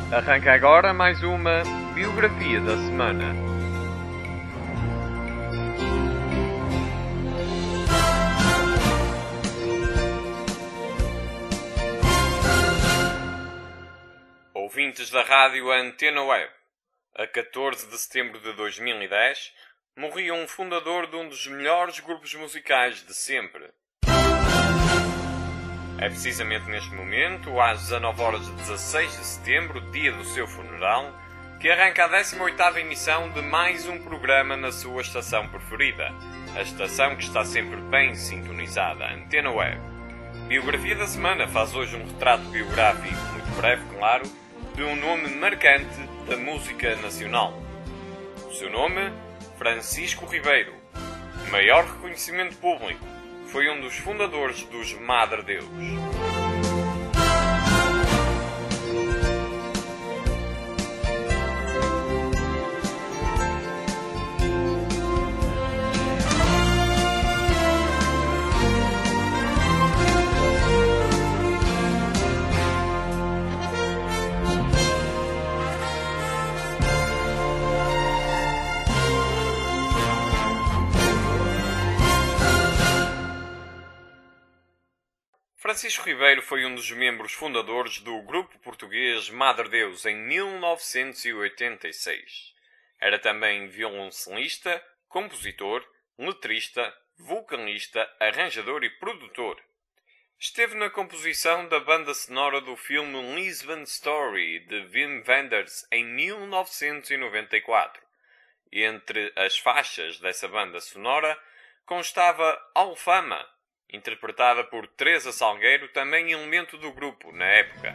Arranca agora mais uma biografia da semana. Ouvintes da rádio Antena Web, a 14 de setembro de 2010, morria um fundador de um dos melhores grupos musicais de sempre. É precisamente neste momento, às 19 horas de 16 de setembro, dia do seu funeral, que arranca a 18ª emissão de mais um programa na sua estação preferida, a estação que está sempre bem sintonizada, Antena Web. Biografia da Semana faz hoje um retrato biográfico, muito breve, claro, de um nome marcante da música nacional. O seu nome, Francisco Ribeiro. Maior reconhecimento público. Foi um dos fundadores dos Madre Deus. Francisco Ribeiro foi um dos membros fundadores do grupo português Madre Deus em 1986. Era também violoncelista, compositor, letrista, vocalista, arranjador e produtor. Esteve na composição da banda sonora do filme Lisbon Story, de Wim Wenders, em 1994. E entre as faixas dessa banda sonora constava Alfama, interpretada por Teresa Salgueiro, também elemento do grupo na época.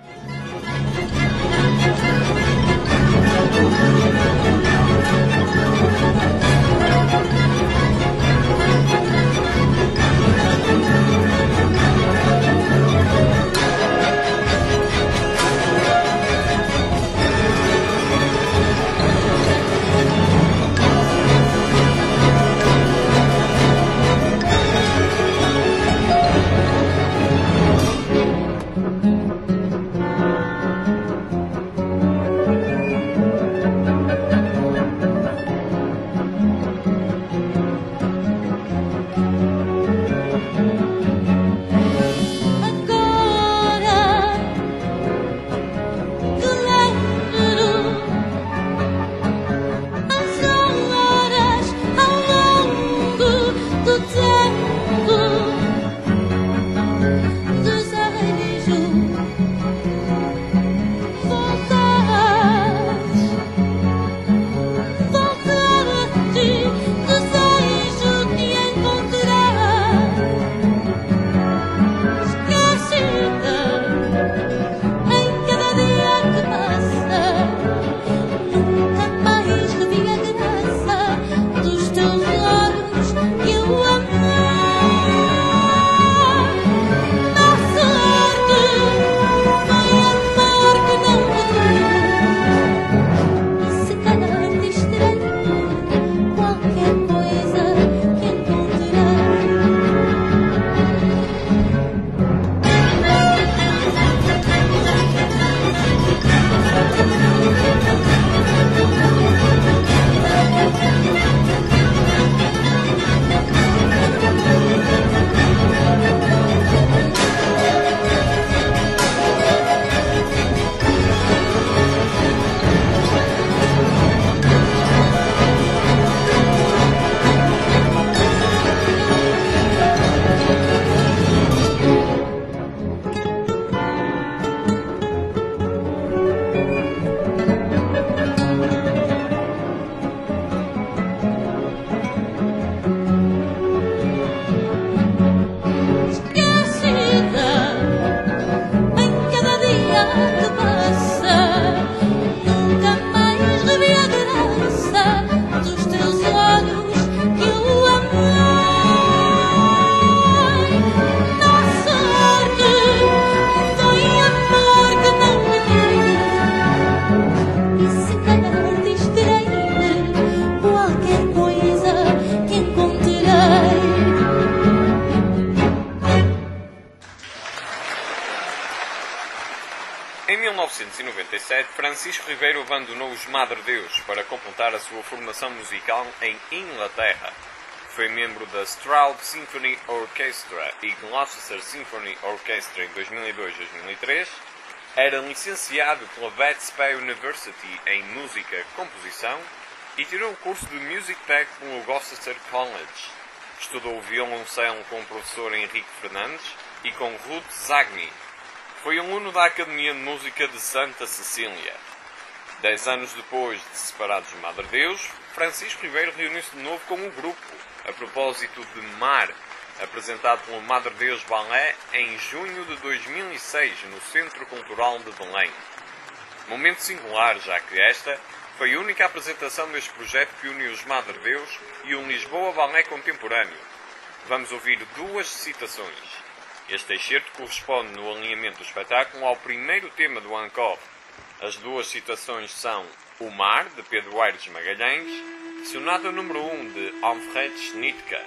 Em 1997, Francisco Ribeiro abandonou os Madre Deus para completar a sua formação musical em Inglaterra. Foi membro da Stroud Symphony Orchestra e Gloucester Symphony Orchestra em 2002-2003. Era licenciado pela Bethesda University em Música e Composição e tirou o curso de Music Tech pelo Gloucester College. Estudou violoncelo com o professor Henrique Fernandes e com Ruth Zagni. Foi aluno da Academia de Música de Santa Cecília. 10 anos depois de separados de Madre Deus, Francisco Ribeiro reuniu-se de novo com o grupo, a propósito de Mar, apresentado pelo Madre Deus Ballet em junho de 2006 no Centro Cultural de Belém. Momento singular, já que esta foi a única apresentação deste projeto que uniu os Madre Deus e o Lisboa Ballet Contemporâneo. Vamos ouvir duas citações. Este excerto corresponde no alinhamento do espetáculo ao primeiro tema do encore. As duas citações são O Mar, de Pedro Aires Magalhães, e Sonata número 1, de Alfred Schnittke.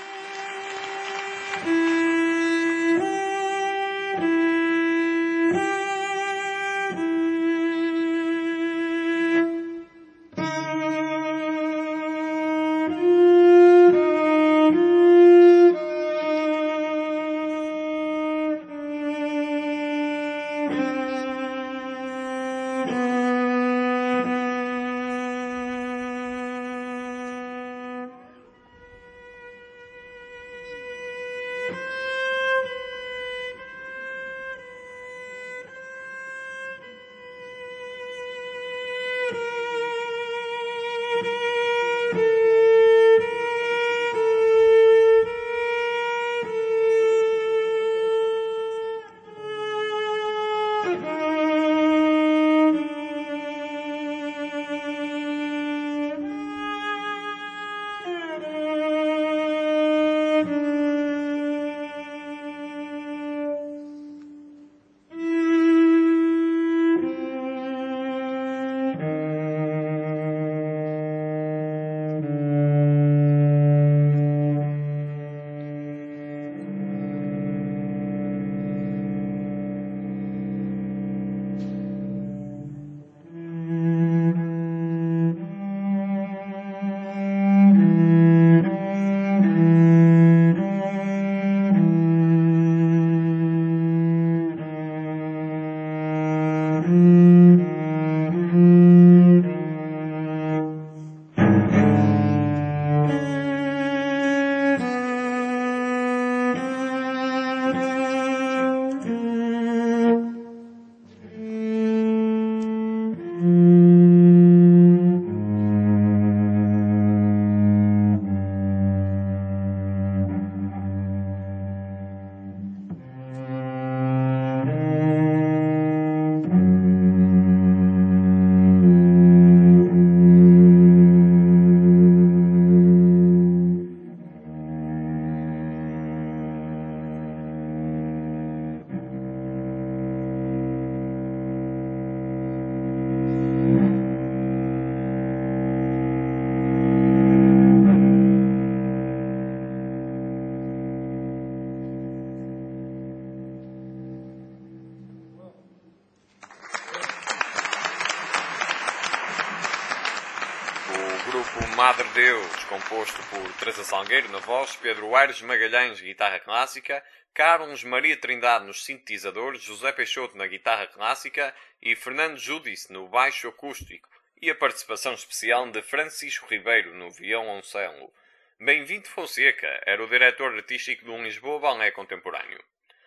Grupo Madre Deus, composto por Teresa Salgueiro na voz, Pedro Aires Magalhães guitarra clássica, Carlos Maria Trindade nos sintetizadores, José Peixoto na guitarra clássica e Fernando Judice no baixo acústico, e a participação especial de Francisco Ribeiro no violoncelo. Bem-vindo Fonseca era o diretor artístico do Lisboa Ballet Contemporâneo.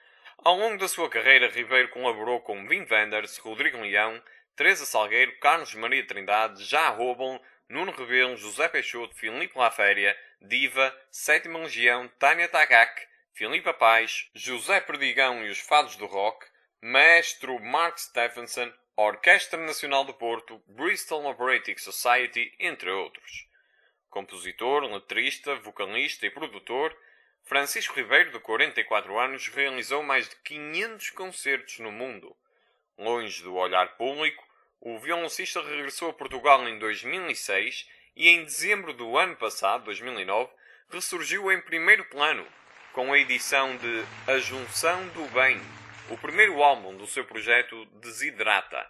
Ao longo da sua carreira, Ribeiro colaborou com Wim Wenders, Rodrigo Leão, Teresa Salgueiro, Carlos Maria Trindade, Já Robel, Nuno Rebelo, José Peixoto, Filipe Laféria, Diva, Sétima Legião, Tânia Tagak, Filipe Paz, José Perdigão e os Fados do Rock, Maestro Mark Stephenson, Orquestra Nacional do Porto, Bristol Operatic Society, entre outros. Compositor, letrista, vocalista e produtor, Francisco Ribeiro, de 44 anos, realizou mais de 500 concertos no mundo. Longe do olhar público, o violoncista regressou a Portugal em 2006 e em dezembro do ano passado, 2009, ressurgiu em primeiro plano, com a edição de A Junção do Bem, O primeiro álbum do seu projeto Desiderata.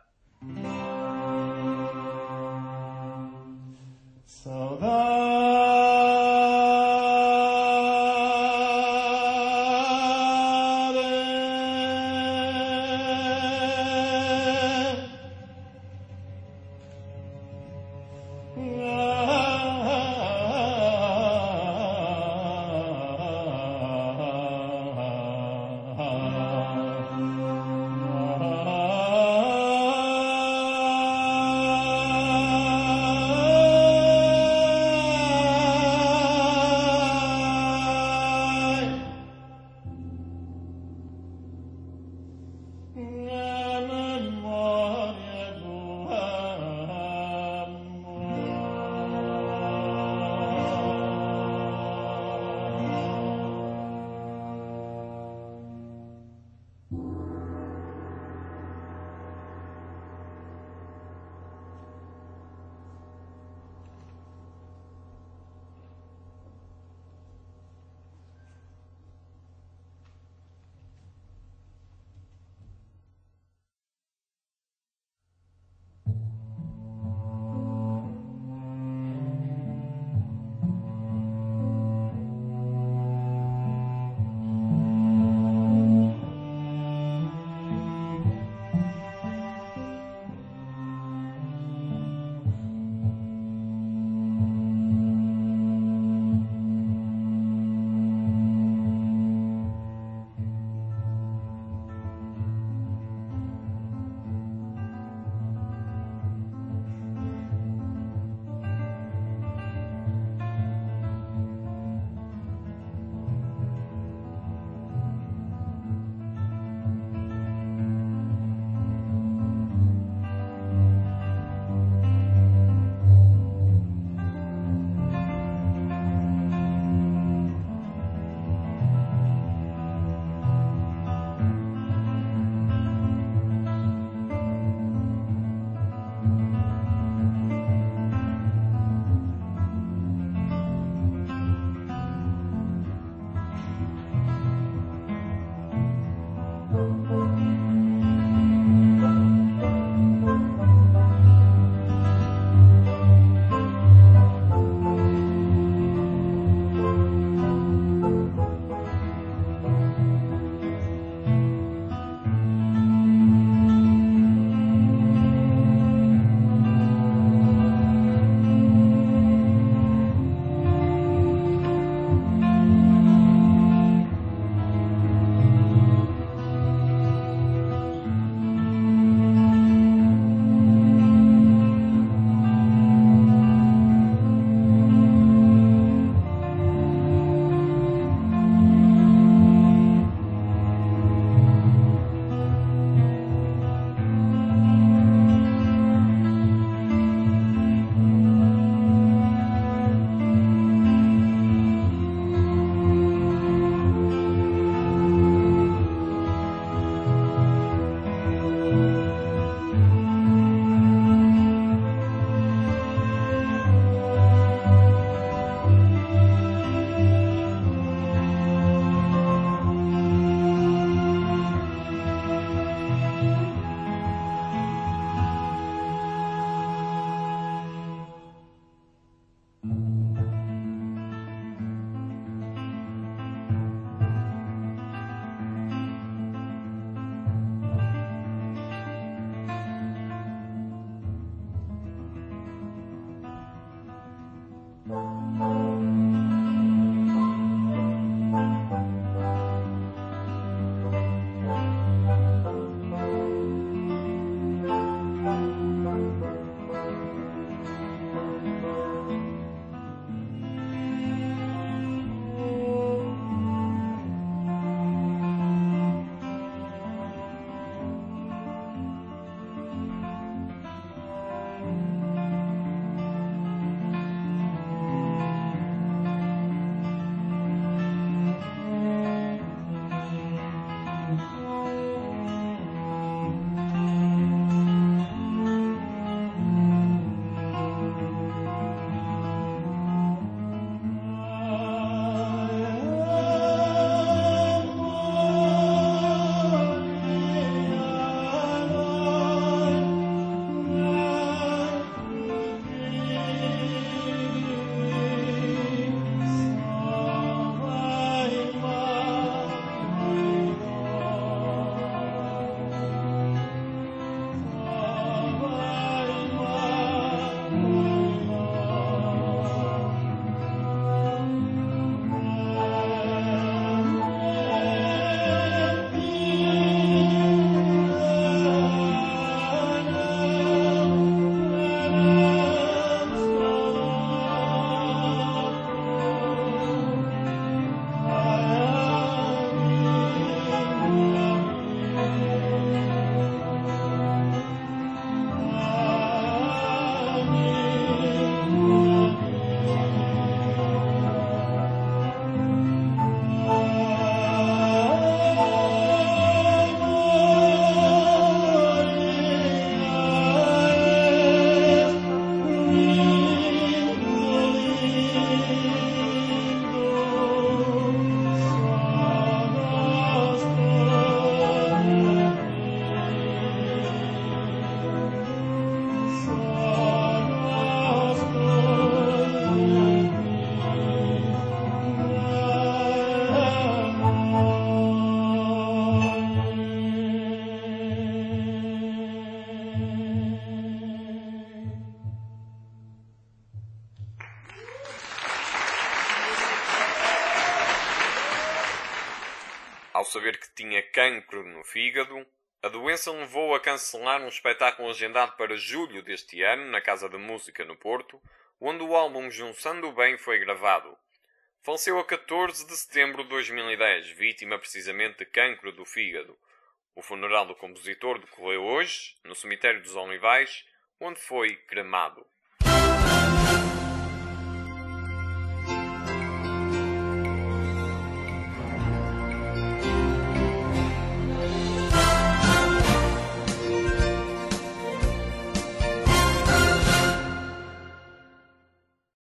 saber que tinha cancro no fígado, a doença levou a cancelar um espetáculo agendado para julho deste ano, na Casa da Música no Porto, onde o álbum Junção do Bem foi gravado. Faleceu a 14 de setembro de 2010, vítima precisamente de cancro do fígado. O funeral do compositor decorreu hoje, no cemitério dos Olivais, onde foi cremado.